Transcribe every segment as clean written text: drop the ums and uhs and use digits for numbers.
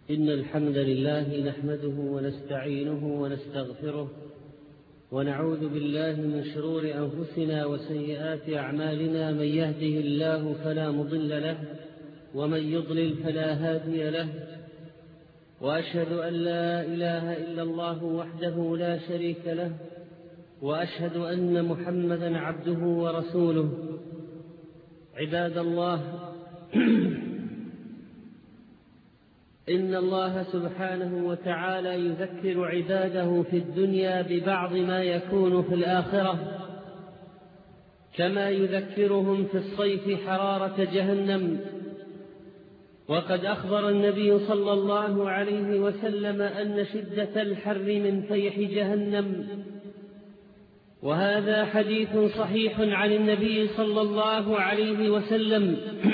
إن الحمد لله نحمده ونستعينه ونستغفره ونعوذ بالله من شرور أنفسنا وسيئات أعمالنا. من يهده الله فلا مضل له ومن يضلل فلا هادي له، وأشهد أن لا إله إلا الله وحده لا شريك له، وأشهد أن محمدا عبده ورسوله. عباد الله، إن الله سبحانه وتعالى يذكر عباده في الدنيا ببعض ما يكون في الآخرة، كما يذكرهم في الصيف حرارة جهنم. وقد أخبر النبي صلى الله عليه وسلم أن شدة الحر من فيح جهنم، وهذا حديث صحيح عن النبي صلى الله عليه وسلم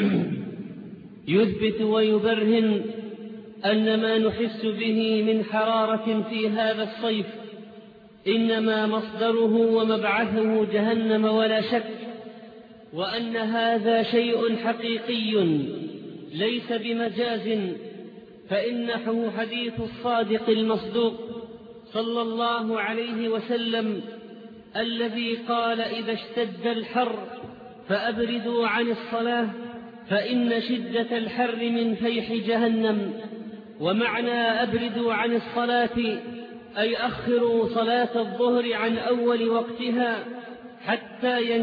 يثبت ويبرهن أن ما نحس به من حرارة في هذا الصيف إنما مصدره ومبعثه جهنم ولا شك، وأن هذا شيء حقيقي ليس بمجاز، فإنه حديث الصادق المصدوق صلى الله عليه وسلم الذي قال: إذا اشتد الحر فأبردوا عن الصلاة فإن شدة الحر من فيح جهنم. ومعنى أبردوا عن الصلاة أي أخروا صلاة الظهر عن أول وقتها حتى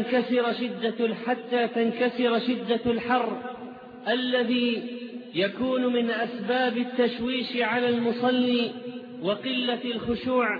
تنكسر شدة الحر الذي يكون من أسباب التشويش على المصلي وقلة الخشوع.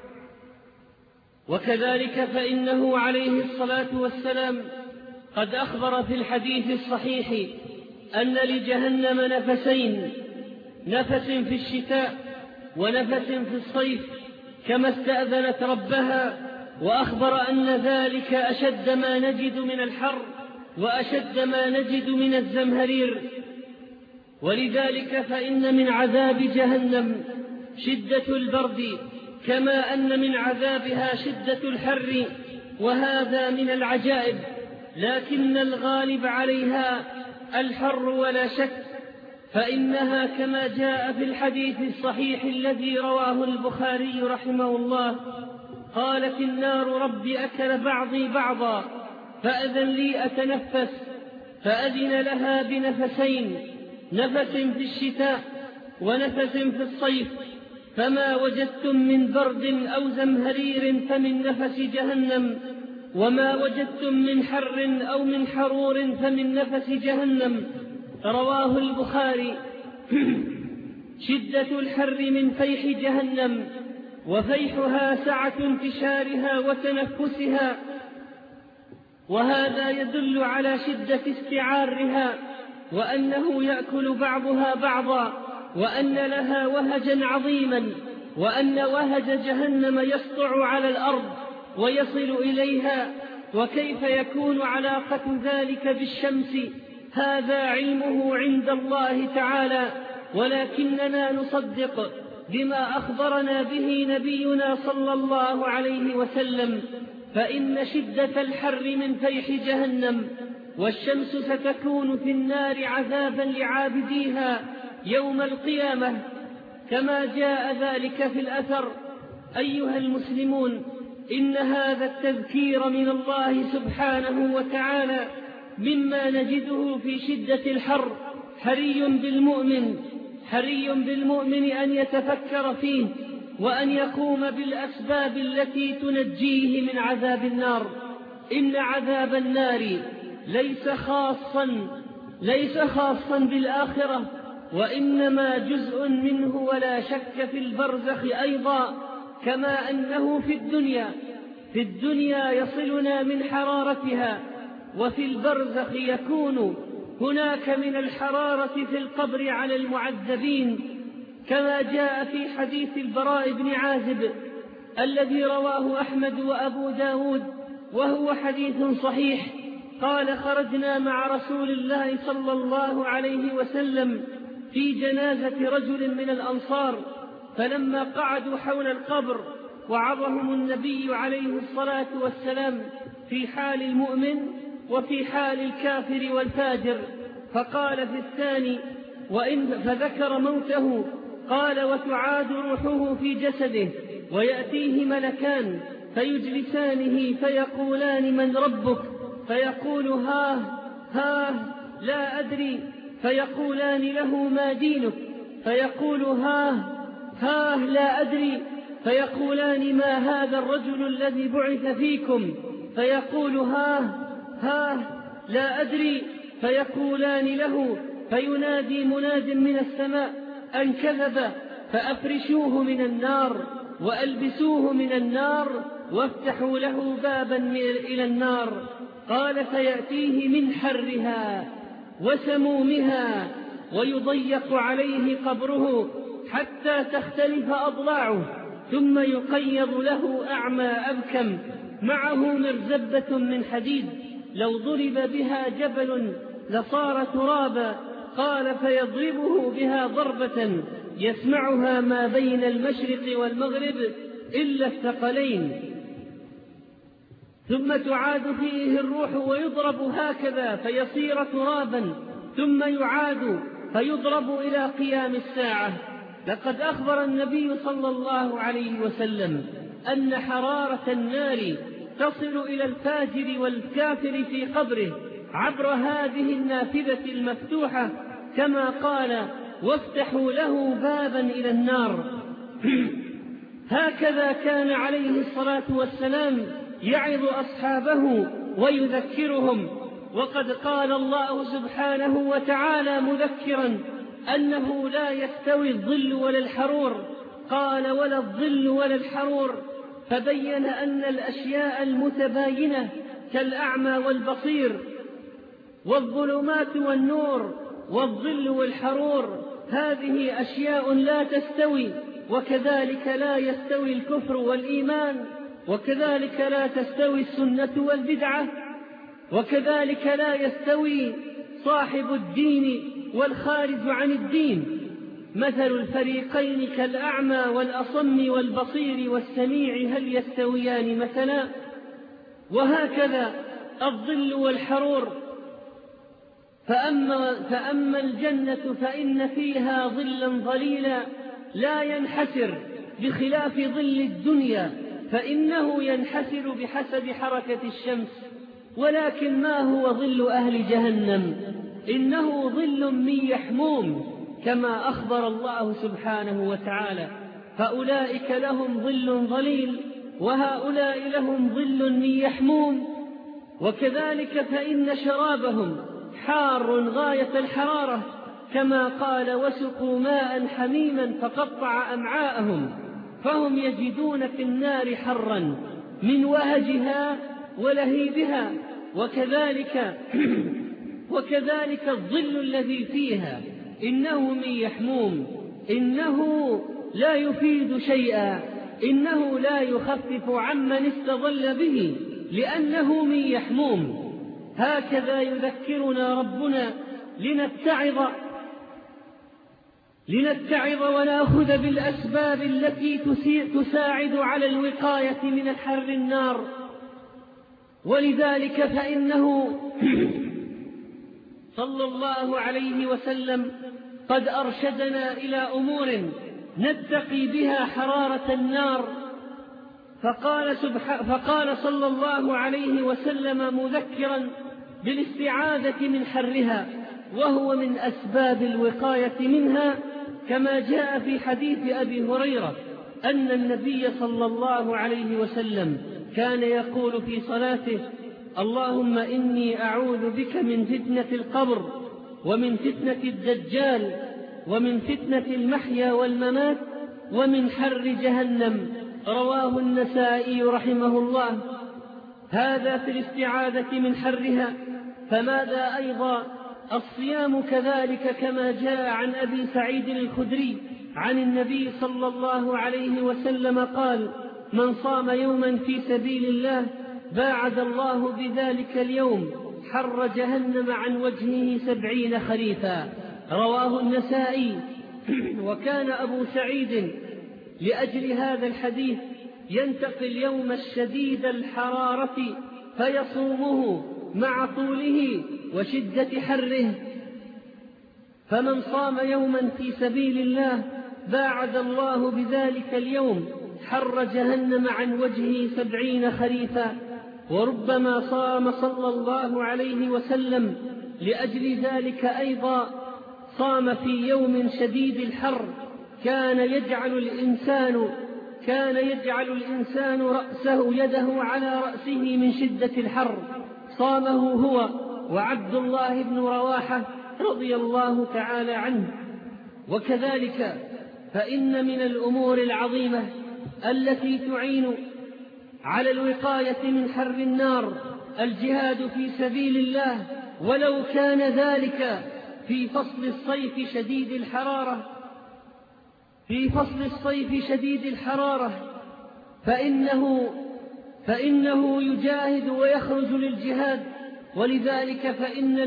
وكذلك فإنه عليه الصلاة والسلام قد أخبر في الحديث الصحيح أن لجهنم نفسين: نفس في الشتاء ونفس في الصيف، كما استأذنت ربها، وأخبر أن ذلك أشد ما نجد من الحر وأشد ما نجد من الزمهرير. ولذلك فإن من عذاب جهنم شدة البرد، كما أن من عذابها شدة الحر، وهذا من العجائب، لكن الغالب عليها الحر ولا شك، فإنها كما جاء في الحديث الصحيح الذي رواه البخاري رحمه الله: قالت النار: رب أكل بعضي بعضا فأذن لي أتنفس، فأذن لها بنفسين: نفس في الشتاء ونفس في الصيف، فما وجدتم من برد أو زمهرير فمن نفس جهنم، وما وجدتم من حر أو من حرور فمن نفس جهنم. رواه البخاري. شدة الحر من فيح جهنم، وفيحها سعة انتشارها وتنفسها، وهذا يدل على شدة استعارها، وأنه يأكل بعضها بعضا، وأن لها وهجا عظيما، وأن وهج جهنم يسطع على الأرض ويصل إليها. وكيف يكون علاقة ذلك بالشمس؟ هذا علمه عند الله تعالى، ولكننا نصدق بما أخبرنا به نبينا صلى الله عليه وسلم، فإن شدة الحر من فيح جهنم، والشمس ستكون في النار عذابا لعابديها يوم القيامة، كما جاء ذلك في الأثر. أيها المسلمون، إن هذا التذكير من الله سبحانه وتعالى مما نجده في شدة الحر حري بالمؤمن أن يتفكر فيه، وأن يقوم بالأسباب التي تنجيه من عذاب النار. إن عذاب النار ليس خاصا بالآخرة، وإنما جزء منه ولا شك في البرزخ أيضا، كما أنه في الدنيا يصلنا من حرارتها، وفي البرزخ يكون هناك من الحرارة في القبر على المعذبين، كما جاء في حديث البراء بن عازب الذي رواه أحمد وأبو داود، وهو حديث صحيح. قال: خرجنا مع رسول الله صلى الله عليه وسلم في جنازة رجل من الأنصار، فلما قعدوا حول القبر وعظهم النبي عليه الصلاة والسلام في حال المؤمن وفي حال الكافر والفاجر، فقال في الثاني: فذكر موته قال: وتعاد روحه في جسده، ويأتيه ملكان فيجلسانه فيقولان: من ربك؟ فيقول: ها لا أدري. فيقولان له: ما دينك؟ فيقول: ها لا أدري. فيقولان: ما هذا الرجل الذي بعث فيكم؟ فيقول: ها لا أدري. فيقولان له: فينادي مناد من السماء أن كذب، فأفرشوه من النار وألبسوه من النار وافتحوا له بابا إلى النار. قال: فيأتيه من حرها وسمومها، ويضيق عليه قبره حتى تختلف أضلاعه، ثم يقيض له أعمى أبكم معه مرزبة من حديد، لو ضرب بها جبل لصار ترابا. قال: فيضربه بها ضربة يسمعها ما بين المشرق والمغرب إلا الثقلين، ثم تعاد فيه الروح ويضرب هكذا فيصير ترابا، ثم يعاد فيضرب إلى قيام الساعة. لقد أخبر النبي صلى الله عليه وسلم أن حرارة النار تصل إلى الفاجر والكافر في قبره عبر هذه النافذة المفتوحة، كما قال: وافتحوا له بابا إلى النار. هكذا كان عليه الصلاة والسلام يعظ أصحابه ويذكرهم. وقد قال الله سبحانه وتعالى مذكرا أنه لا يستوي الظل ولا الحرور، قال: ولا الظل ولا الحرور، فبين أن الأشياء المتباينة كالأعمى والبصير والظلمات والنور والظل والحرور هذه أشياء لا تستوي، وكذلك لا يستوي الكفر والإيمان، وكذلك لا تستوي السنة والبدعة، وكذلك لا يستوي صاحب الدين والخارج عن الدين. مثل الفريقين كالأعمى والأصم والبصير والسميع، هل يستويان مثلا؟ وهكذا الظل والحرور. فأما الجنة فإن فيها ظلا ظليلا لا ينحسر، بخلاف ظل الدنيا فإنه ينحسر بحسب حركة الشمس. ولكن ما هو ظل أهل جهنم؟ إنه ظل من يحموم، كما أخبر الله سبحانه وتعالى: فأولئك لهم ظل ظليل وهؤلاء لهم ظل من يحموم. وكذلك فإن شرابهم حار غاية الحرارة، كما قال: وسقوا ماء حميما فقطع أمعاءهم، فهم يجدون في النار حرا من وهجها ولهيبها. وكذلك الظل الذي فيها إنه من يحموم، إنه لا يفيد شيئا، إنه لا يخفف عمن استظل به لأنه من يحموم. هكذا يذكرنا ربنا لنتعظ ونأخذ بالأسباب التي تساعد على الوقاية من الحر النار. ولذلك فإنه صلى الله عليه وسلم قد أرشدنا إلى أمور نتقي بها حرارة النار. فقال صلى الله عليه وسلم مذكرا بالاستعاذة من حرها، وهو من أسباب الوقاية منها، كما جاء في حديث أبي هريرة أن النبي صلى الله عليه وسلم كان يقول في صلاته: اللهم إني أعوذ بك من فتنة القبر ومن فتنة الدجال ومن فتنة المحيا والممات ومن حر جهنم. رواه النسائي رحمه الله. هذا في الاستعاذة من حرها. فماذا أيضا؟ الصيام كذلك، كما جاء عن أبي سعيد الخدري عن النبي صلى الله عليه وسلم قال: من صام يوما في سبيل الله باعد الله بذلك اليوم حر جهنم عن وجهه 70 خريفا. رواه النسائي. وكان أبو سعيد لأجل هذا الحديث ينتقي اليوم الشديد الحرارة فيصومه مع طوله وشدة حره. فمن صام يوما في سبيل الله باعد الله بذلك اليوم حر جهنم عن وجهه 70 خريفا. وربما صام صلى الله عليه وسلم لأجل ذلك أيضا، صام في يوم شديد الحر كان يجعل الإنسان يده على رأسه من شدة الحر، صامه هو وعبد الله بن رواحة رضي الله تعالى عنه. وكذلك فإن من الأمور العظيمة التي تعين على الوقاية من حر النار الجهاد في سبيل الله، ولو كان ذلك في فصل الصيف شديد الحرارة، فإنه يجاهد ويخرج للجهاد. ولذلك فإن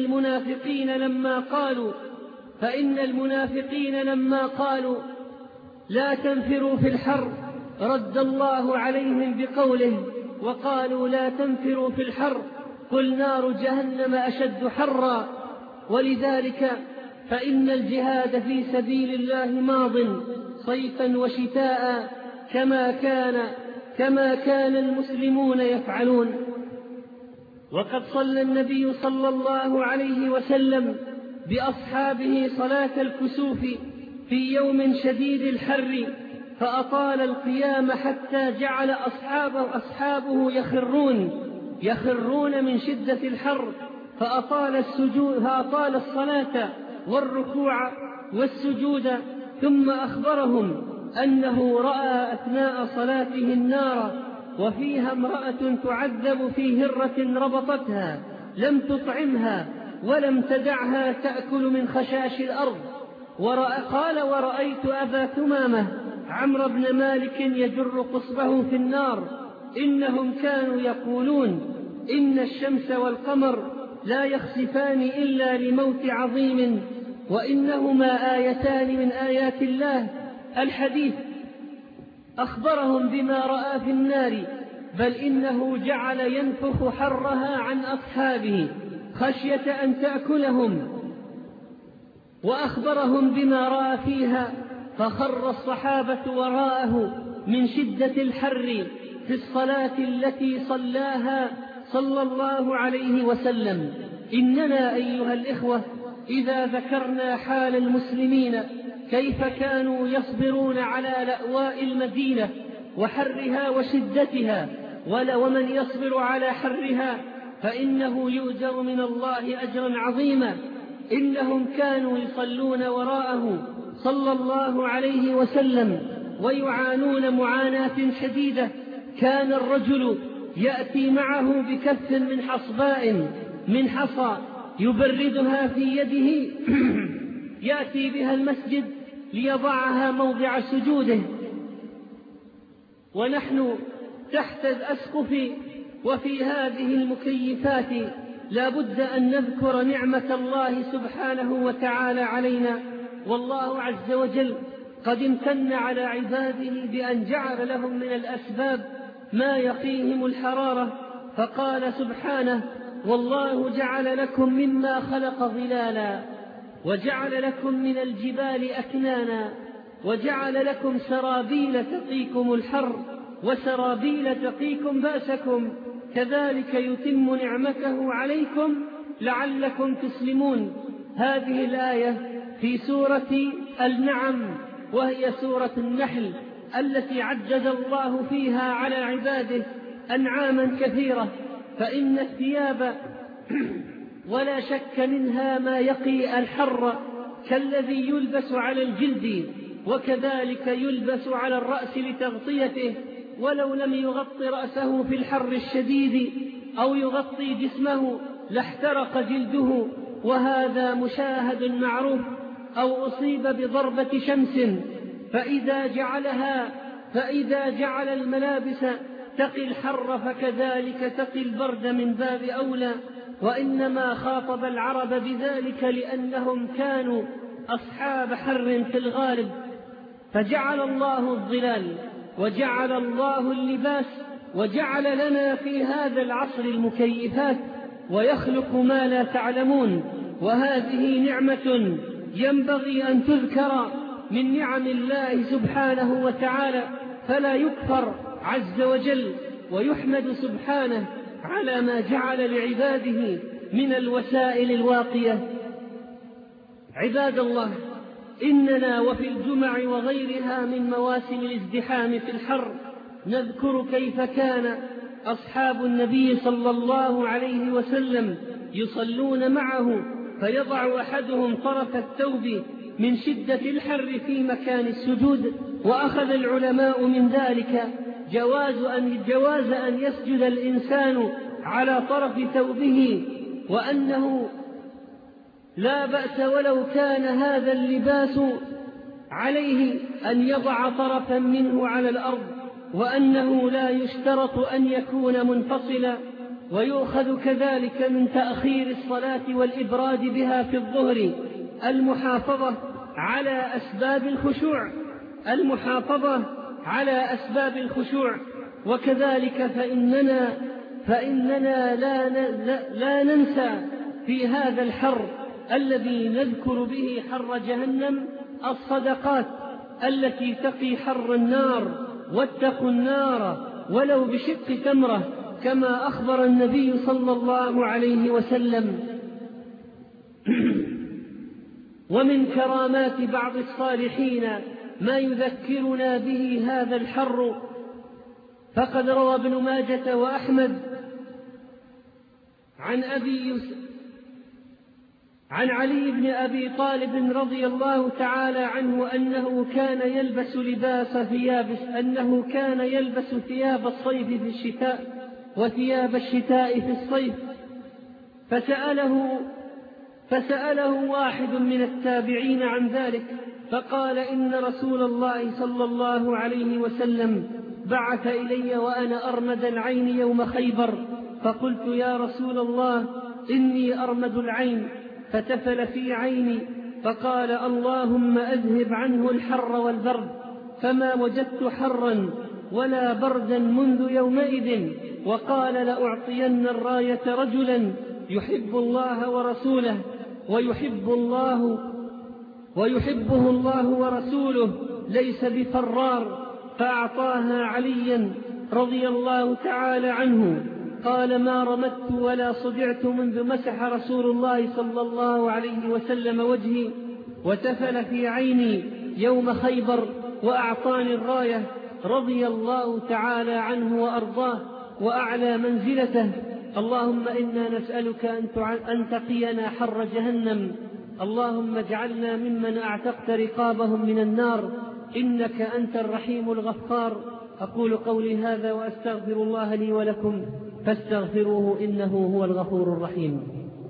المنافقين لما قالوا لا تنفروا في الحر رد الله عليهم بقوله وقالوا لا تنفروا في الحر قل نار جهنم أشد حرا. ولذلك فإن الجهاد في سبيل الله ماض صيفا وشتاء كما كان المسلمون يفعلون. وقد صلى النبي صلى الله عليه وسلم بأصحابه صلاة الكسوف في يوم شديد الحر، فأطال القيام حتى جعل أصحابه يخرون من شدة الحر، فأطال الصلاة والركوع والسجود. ثم أخبرهم أنه رأى أثناء صلاته النار وفيها امرأة تعذب في هرة ربطتها لم تطعمها ولم تدعها تأكل من خشاش الأرض. قال ورأيت أبا ثمامة عمرو بن مالك يجر قصبه في النار، إنهم كانوا يقولون إن الشمس والقمر لا يخسفان إلا لموت عظيم، وإنهما آيتان من آيات الله. الحديث أخبرهم بما رأى في النار، بل إنه جعل ينفخ حرها عن أصحابه خشية أن تأكلهم، وأخبرهم بما رأى فيها، فخر الصحابة وراءه من شدة الحر في الصلاة التي صلاها صلى الله عليه وسلم. إننا أيها الإخوة إذا ذكرنا حال المسلمين كيف كانوا يصبرون على لأواء المدينة وحرها وشدتها، ومن يصبر على حرها فإنه يؤجر من الله أجرا عظيما. إنهم كانوا يصلون وراءه صلى الله عليه وسلم ويعانون معاناة شديدة. كان الرجل يأتي معه بكف من حصباء من حصى يبردها في يده يأتي بها المسجد ليضعها موضع سجوده، ونحن تحت الأسقف وفي هذه المكيفات. لا بد أن نذكر نعمة الله سبحانه وتعالى علينا، والله عز وجل قد امتن على عباده بأن جعل لهم من الأسباب ما يقيهم الحرارة، فقال سبحانه: والله جعل لكم مما خلق ظلالا وجعل لكم من الجبال أكنانا وجعل لكم سرابيل تقيكم الحر وسرابيل تقيكم بأسكم كذلك يتم نعمته عليكم لعلكم تسلمون. هذه الآية في سورة النعم، وهي سورة النحل التي عجز الله فيها على عباده أنعاما كثيرة. فإن الثياب ولا شك منها ما يقي الحر كالذي يلبس على الجلد، وكذلك يلبس على الرأس لتغطيته، ولو لم يغطي رأسه في الحر الشديد أو يغطي جسمه لاحترق جلده، وهذا مشاهد معروف. أو أصيب بضربة شمس فإذا جعل الملابس تقي الحر فكذلك تقي البرد من باب أولى. وإنما خاطب العرب بذلك لأنهم كانوا أصحاب حر في الغالب، فجعل الله الظلال وجعل الله اللباس وجعل لنا في هذا العصر المكيفات، ويخلق ما لا تعلمون. وهذه نعمة ينبغي أن تذكر من نعم الله سبحانه وتعالى، فلا يكفر عز وجل، ويحمد سبحانه على ما جعل لعباده من الوسائل الواقية. عباد الله، إننا وفي الجمع وغيرها من مواسم الازدحام في الحر نذكر كيف كان أصحاب النبي صلى الله عليه وسلم يصلون معه، فيضع أحدهم طرف الثوب من شدة الحر في مكان السجود. وأخذ العلماء من ذلك جواز أن يسجد الإنسان على طرف ثوبه، وأنه لا بأس ولو كان هذا اللباس عليه أن يضع طرفا منه على الأرض، وأنه لا يشترط أن يكون منفصلا. ويؤخذ كذلك من تأخير الصلاة والإبراد بها في الظهر المحافظة على أسباب الخشوع. وكذلك فإننا لا ننسى في هذا الحر الذي نذكر به حر جهنم الصدقات التي تقي حر النار. واتقوا النار ولو بشق تمرة، كما أخبر النبي صلى الله عليه وسلم. ومن كرامات بعض الصالحين ما يذكرنا به هذا الحر، فقد روى ابن ماجة وأحمد عن علي بن أبي طالب رضي الله تعالى عنه أنه كان يلبس ثياب الصيف في الشتاء وثياب الشتاء في الصيف، فسأله واحد من التابعين عن ذلك، فقال: إن رسول الله صلى الله عليه وسلم بعث إلي وأنا أرمد العين يوم خيبر، فقلت: يا رسول الله، إني أرمد العين. فتفل في عيني فقال: اللهم أذهب عنه الحر والبرد. فما وجدت حرا ولا بردا منذ يومئذ. وقال: لأعطين الراية رجلا يحب الله ورسوله ويحبه الله ورسوله ليس بفرار، فأعطاها عليا رضي الله تعالى عنه. قال: ما رمدت ولا صدعت منذ مسح رسول الله صلى الله عليه وسلم وجهي وتفل في عيني يوم خيبر وأعطاني الراية، رضي الله تعالى عنه وأرضاه وأعلى منزلته. اللهم إنا نسألك أن تقينا حر جهنم. اللهم اجعلنا ممن أعتقت رقابهم من النار، إنك أنت الرحيم الغفار. أقول قولي هذا وأستغفر الله لي ولكم، فاستغفروه إنه هو الغفور الرحيم.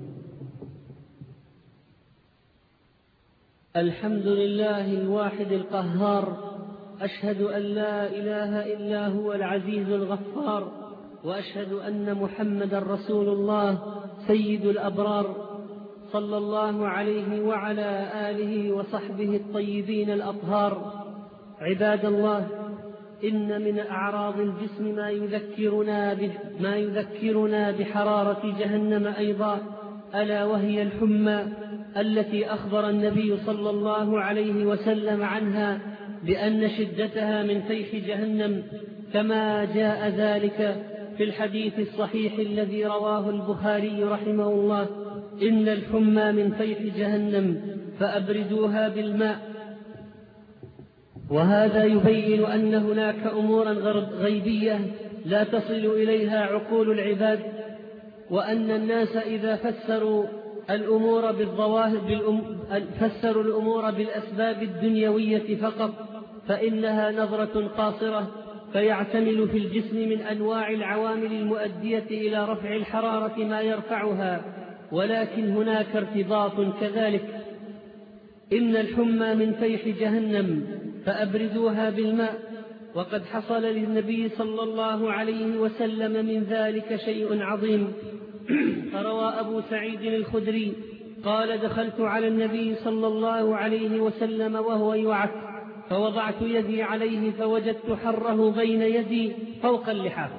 الحمد لله الواحد القهار، أشهد أن لا إله إلا هو العزيز الغفار، وأشهد أن محمدا رسول الله سيد الأبرار، صلى الله عليه وعلى آله وصحبه الطيبين الأطهار. عباد الله، إن من أعراض الجسم ما يذكرنا بحرارة جهنم أيضا، ألا وهي الحمى التي أخبر النبي صلى الله عليه وسلم عنها بأن شدتها من فيح جهنم، كما جاء ذلك في الحديث الصحيح الذي رواه البخاري رحمه الله: إن الحمى من فيح جهنم فأبردوها بالماء. وهذا يبين أن هناك أمورا غيبية لا تصل إليها عقول العباد، وأن الناس إذا فسروا الأمور بالأسباب الدنيوية فقط فإنها نظرة قاصرة، فيعتمل في الجسم من أنواع العوامل المؤدية إلى رفع الحرارة ما يرفعها، ولكن هناك ارتباط كذلك. إن الحمى من فيح جهنم فأبردوها بالماء، وقد حصل للنبي صلى الله عليه وسلم من ذلك شيء عظيم. فروى أبو سعيد الخدري قال: دخلت على النبي صلى الله عليه وسلم وهو يعك، فوضعت يدي عليه فوجدت حره بين يدي فوق اللحاف،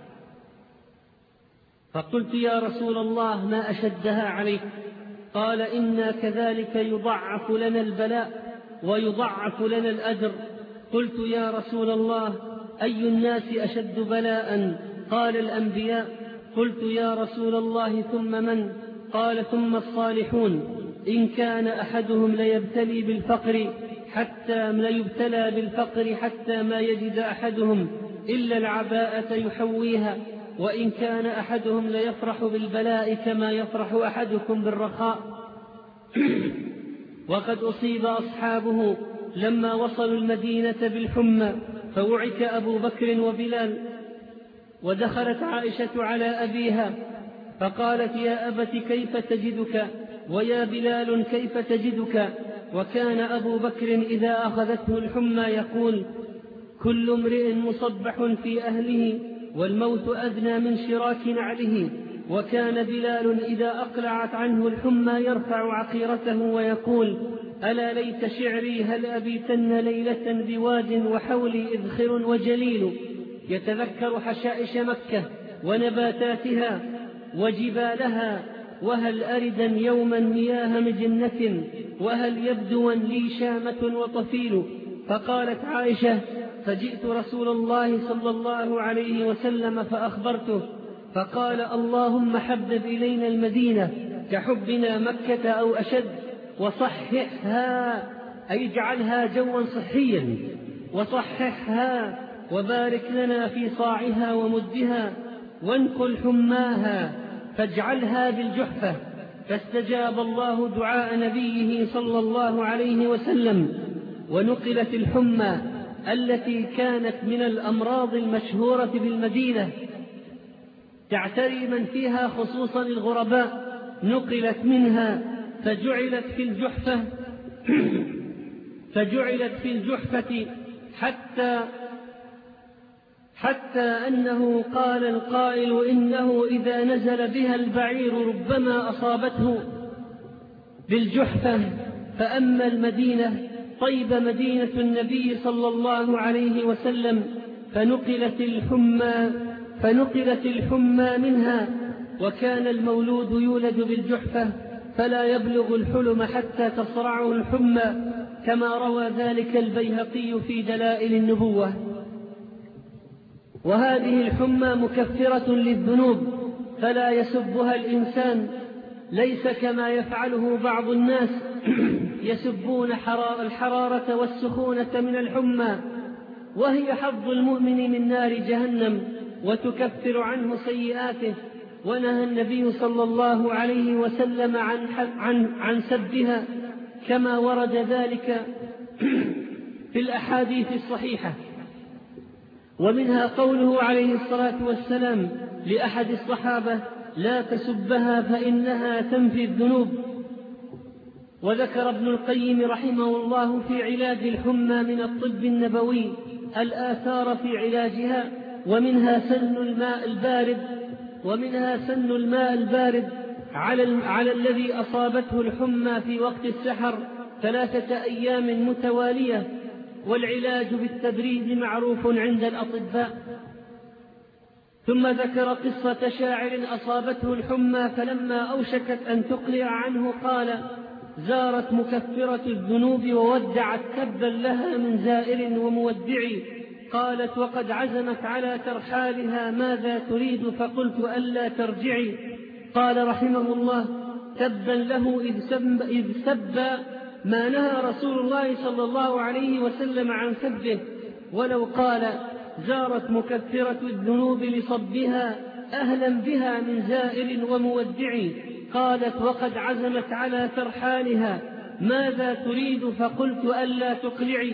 فقلت: يا رسول الله، ما أشدها عليك؟ قال: إنا كذلك يضعف لنا البلاء، ويضعف لنا الأجر. قلت يا رسول الله أي الناس أشد بلاء؟ قال الأنبياء. قلت يا رسول الله ثم من؟ قال ثم الصالحون. إن كان أحدهم ليبتلى بالفقر حتى ما يجد أحدهم إلا العباءة يحويها، وإن كان أحدهم ليفرح بالبلاء كما يفرح أحدكم بالرخاء. وقد أصيب أصحابه لما وصلوا المدينة بالحمى، فوعك أبو بكر وبلال. ودخلت عائشة على أبيها فقالت يا أبت كيف تجدك؟ ويا بلال كيف تجدك؟ وكان أبو بكر إذا أخذته الحمى يقول كل امرئ مصبح في أهله والموت أدنى من شراك نعله. وكان بلال إذا أقلعت عنه الحمى يرفع عقيرته ويقول ألا ليت شعري هل أبيتن ليلة بواد وحولي إذخر وجليل. يتذكر حشائش مكة ونباتاتها وجبالها، وهل أردا يوما مياه مجنة، وهل يبدوا لي شامة وطفيل. فقالت عائشة فجئت رسول الله صلى الله عليه وسلم فأخبرته، فقال اللهم حبب إلينا المدينة كحبنا مكة أو أشد، وصححها أي اجعلها جوا صحيا، وصححها وبارك لنا في صاعها ومدها، وانقل حماها فاجعلها بالجحفة. فاستجاب الله دعاء نبيه صلى الله عليه وسلم، ونقلت الحمى التي كانت من الأمراض المشهورة بالمدينة تعتري من فيها خصوصا الغرباء، نقلت منها فجعلت في الجحفة حتى أنه قال القائل إنه إذا نزل بها البعير ربما أصابته بالجحفة. فأما المدينة طيب مدينة النبي صلى الله عليه وسلم فنقلت الحمى منها، وكان المولود يولد بالجحفة فلا يبلغ الحلم حتى تصرعه الحمى، كما روى ذلك البيهقي في دلائل النبوة. وهذه الحمى مكفرة للذنوب فلا يسبها الإنسان، ليس كما يفعله بعض الناس يسبون الحرارة والسخونة من الحمى، وهي حظ المؤمن من نار جهنم وتكفر عنه سيئاته. ونهى النبي صلى الله عليه وسلم عن سبها كما ورد ذلك في الأحاديث الصحيحة. ومنها قوله عليه الصلاة والسلام لأحد الصحابة لا تسبها فإنها تنفي الذنوب. وذكر ابن القيم رحمه الله في علاج الحمى من الطب النبوي الآثار في علاجها، ومنها سن الماء البارد على الذي أصابته الحمى في وقت السحر 3 أيام متوالية، والعلاج بالتبريد معروف عند الأطباء. ثم ذكر قصة شاعر أصابته الحمى فلما أوشكت أن تقلع عنه قال زارت مكفرة الذنوب وودعت تبا لها من زائر ومودع. قالت وقد عزمت على ترحالها ماذا تريد؟ فقلت ألا ترجعي. قال رحمه الله تبا له إذ سب ما نهى رسول الله صلى الله عليه وسلم عن سبه، ولو قال زارت مكفرة الذنوب لصبها أهلا بها من زائر ومودع. قالت وقد عزمت على ترحالها ماذا تريد؟ فقلت ألا تقلعي.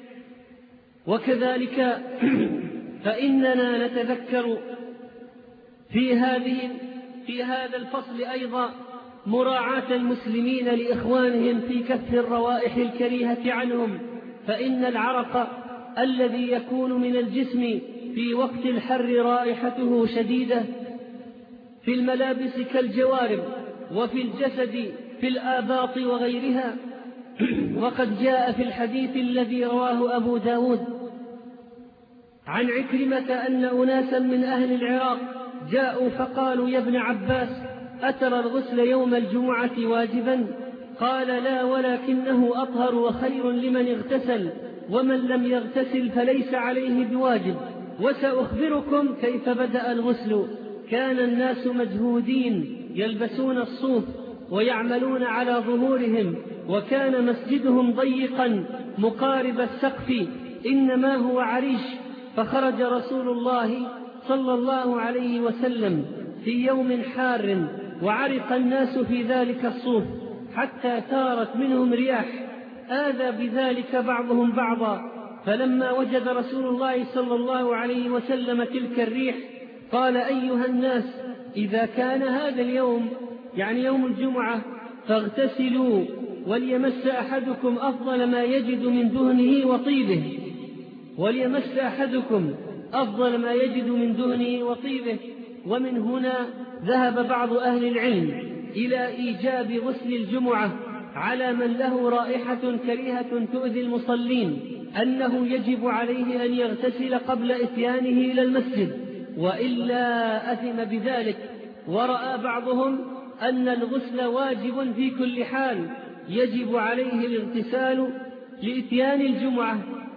وكذلك فإننا نتذكر في هذا الفصل أيضا مراعاة المسلمين لإخوانهم في كف الروائح الكريهة عنهم، فإن العرق الذي يكون من الجسم في وقت الحر رائحته شديدة في الملابس كالجوارب، وفي الجسد في الآباط وغيرها. وقد جاء في الحديث الذي رواه أبو داود عن عكرمة أن أناسا من أهل العراق جاءوا فقالوا يا ابن عباس أترى الغسل يوم الجمعة واجبا؟ قال لا، ولكنه أطهر وخير لمن اغتسل، ومن لم يغتسل فليس عليه بواجب. وسأخبركم كيف بدأ الغسل. كان الناس مجهودين يلبسون الصوف ويعملون على ظهورهم، وكان مسجدهم ضيقا مقارب السقف، إنما هو عريش. فخرج رسول الله صلى الله عليه وسلم في يوم حار، وعرق الناس في ذلك الصوف حتى ثارت منهم رياح، آذى بذلك بعضهم بعضا. فلما وجد رسول الله صلى الله عليه وسلم تلك الريح قال أيها الناس، إذا كان هذا اليوم يعني يوم الجمعة فاغتسلوا، وليمس أحدكم أفضل ما يجد من دهنه وطيبه، وليمس أحدكم أفضل ما يجد من دهنه وطيبه. ومن هنا ذهب بعض أهل العلم إلى إيجاب غسل الجمعة على من له رائحة كريهة تؤذي المصلين، أنه يجب عليه أن يغتسل قبل إتيانه إلى المسجد، وإلا أثم بذلك. ورأى بعضهم أن الغسل واجب في كل حال، يجب عليه الاغتسال لإتيان الجمعة.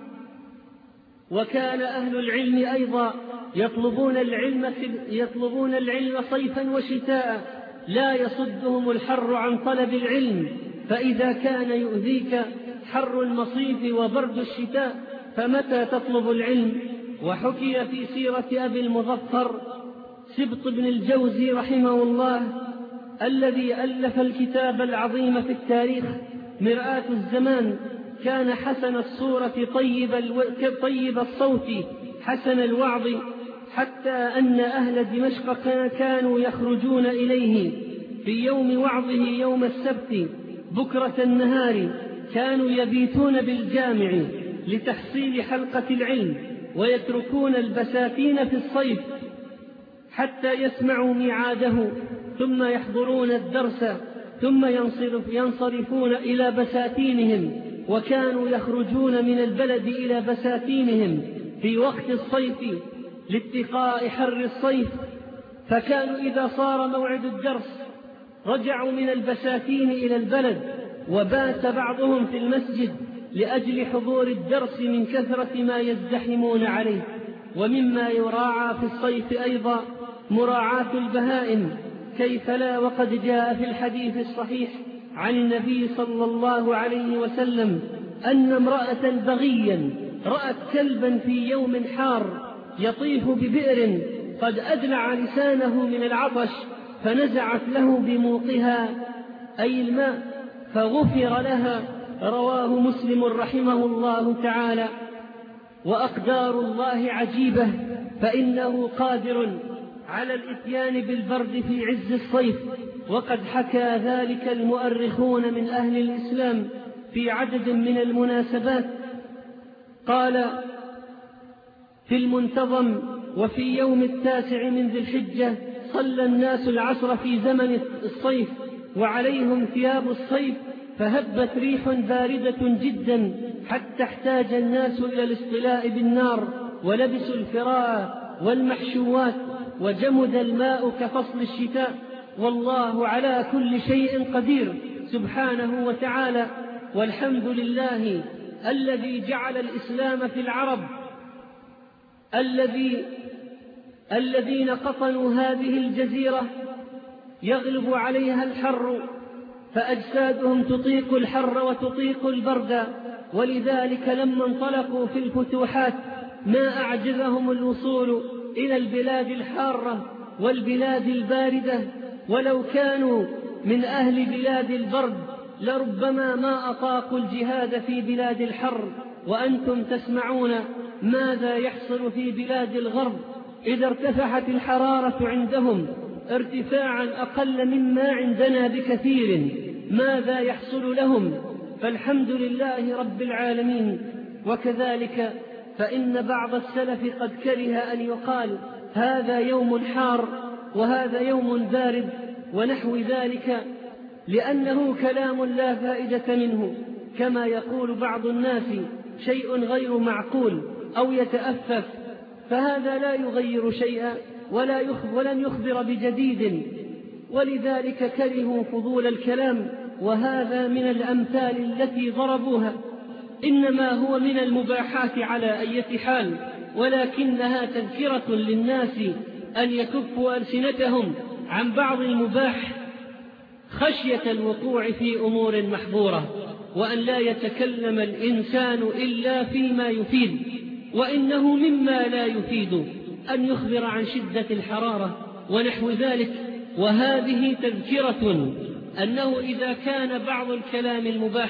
وكان أهل العلم أيضا يطلبون العلم صيفا وشتاء، لا يصدهم الحر عن طلب العلم، فإذا كان يؤذيك حر المصيف وبرد الشتاء فمتى تطلب العلم؟ وحكي في سيرة أبي المظفر سبط بن الجوزي رحمه الله الذي ألف الكتاب العظيم في التاريخ مرآة الزمان، كان حسن الصورة طيب الصوت حسن الوعظ، حتى أن أهل دمشق كانوا يخرجون إليه في يوم وعظه يوم السبت بكرة النهار، كانوا يبيتون بالجامع لتحصيل حلقة العلم، ويتركون البساتين في الصيف حتى يسمعوا ميعاده، ثم يحضرون الدرس، ثم ينصرفون إلى بساتينهم. وكانوا يخرجون من البلد إلى بساتينهم في وقت الصيف لاتقاء حر الصيف، فكانوا إذا صار موعد الدرس رجعوا من البساتين إلى البلد، وبات بعضهم في المسجد لأجل حضور الدرس من كثرة ما يزدحمون عليه. ومما يراعى في الصيف أيضا مراعاة البهائم، كيف لا، وقد جاء في الحديث الصحيح عن النبي صلى الله عليه وسلم أن امرأة بغيا رأت كلبا في يوم حار يطيف ببئر قد أدلع لسانه من العطش، فنزعت له بموقها أي الماء فغفر لها، رواه مسلم رحمه الله تعالى. وأقدار الله عجيبة، فإنه قادر على الإتيان بالبرد في عز الصيف، وقد حكى ذلك المؤرخون من أهل الإسلام في عدد من المناسبات. قال في المنتظم: وفي يوم 9 من ذي الحجة صلى الناس العصر في زمن الصيف وعليهم ثياب الصيف، فهبت ريح باردة جدا حتى احتاج الناس إلى الاصطلاء بالنار، ولبسوا الفراء والمحشوات، وجمد الماء كفصل الشتاء. والله على كل شيء قدير سبحانه وتعالى. والحمد لله الذي جعل الإسلام في العرب الذين قطنوا هذه الجزيرة يغلب عليها الحر، فأجسادهم تطيق الحر وتطيق البرد، ولذلك لما انطلقوا في الفتوحات ما أعجزهم الوصول إلى البلاد الحارة والبلاد الباردة، ولو كانوا من أهل بلاد البرد لربما ما أطاقوا الجهاد في بلاد الحر. وأنتم تسمعون ماذا يحصل في بلاد الغرب إذا ارتفعت الحرارة عندهم ارتفاعا أقل مما عندنا بكثير، ماذا يحصل لهم؟ فالحمد لله رب العالمين. وكذلك فإن بعض السلف قد كره أن يقال هذا يوم حار وهذا يوم بارد ونحو ذلك، لأنه كلام لا فائدة منه، كما يقول بعض الناس شيء غير معقول أو يتأفف، فهذا لا يغير شيئا ولن يخبر بجديد. ولذلك كرهوا فضول الكلام وهذا من الأمثال التي ضربوها، إنما هو من المباحات على أي حال، ولكنها تذكرة للناس أن يكفوا ألسنتهم عن بعض المباح خشية الوقوع في أمور محظورة، وأن لا يتكلم الإنسان إلا فيما يفيد، وإنه مما لا يفيد أن يخبر عن شدة الحرارة ونحو ذلك. وهذه تذكرة أنه إذا كان بعض الكلام المباح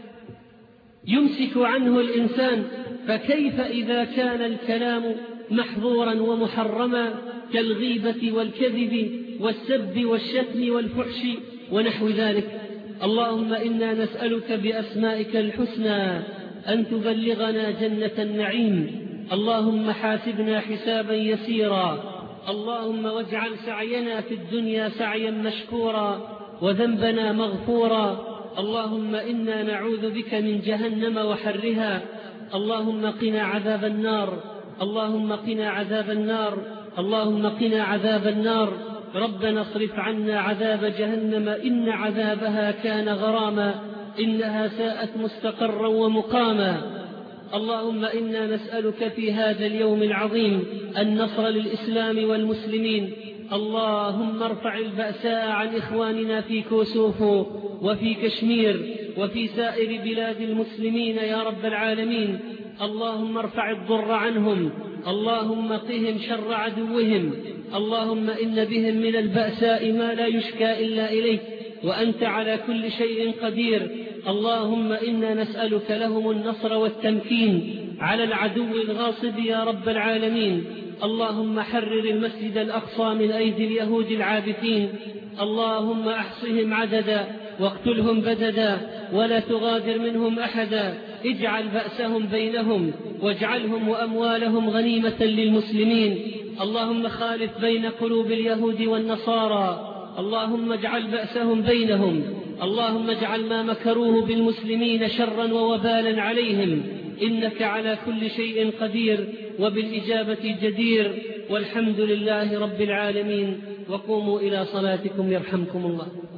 يمسك عنه الإنسان، فكيف إذا كان الكلام محظورا ومحرما كالغيبة والكذب والسب والشتم والفحش ونحو ذلك. اللهم إنا نسألك بأسمائك الحسنى أن تبلغنا جنة النعيم. اللهم حاسبنا حسابا يسيرا. اللهم واجعل سعينا في الدنيا سعيا مشكورا وذنبنا مغفورا. اللهم إنا نعوذ بك من جهنم وحرها. اللهم قنا عذاب النار. اللهم قنا عذاب النار. اللهم قنا عذاب النار. ربنا اصرف عنا عذاب جهنم إن عذابها كان غراما إنها ساءت مستقرا ومقاما. اللهم إنا نسألك في هذا اليوم العظيم النصر للإسلام والمسلمين. اللهم ارفع البأساء عن إخواننا في كوسوفو وفي كشمير وفي سائر بلاد المسلمين يا رب العالمين. اللهم ارفع الضر عنهم. اللهم قهم شر عدوهم. اللهم إن بهم من البأساء ما لا يشكى إلا إليك، وأنت على كل شيء قدير. اللهم إنا نسألك لهم النصر والتمكين على العدو الغاصب يا رب العالمين. اللهم حرر المسجد الأقصى من أيدي اليهود العابثين. اللهم أحصهم عددا واقتلهم بددا ولا تغادر منهم أحدا. اجعل بأسهم بينهم واجعلهم وأموالهم غنيمة للمسلمين. اللهم خالف بين قلوب اليهود والنصارى. اللهم اجعل بأسهم بينهم. اللهم اجعل ما مكروه بالمسلمين شرا ووبالا عليهم. إنك على كل شيء قدير وبالإجابة جدير. والحمد لله رب العالمين. وقوموا إلى صلاتكم يرحمكم الله.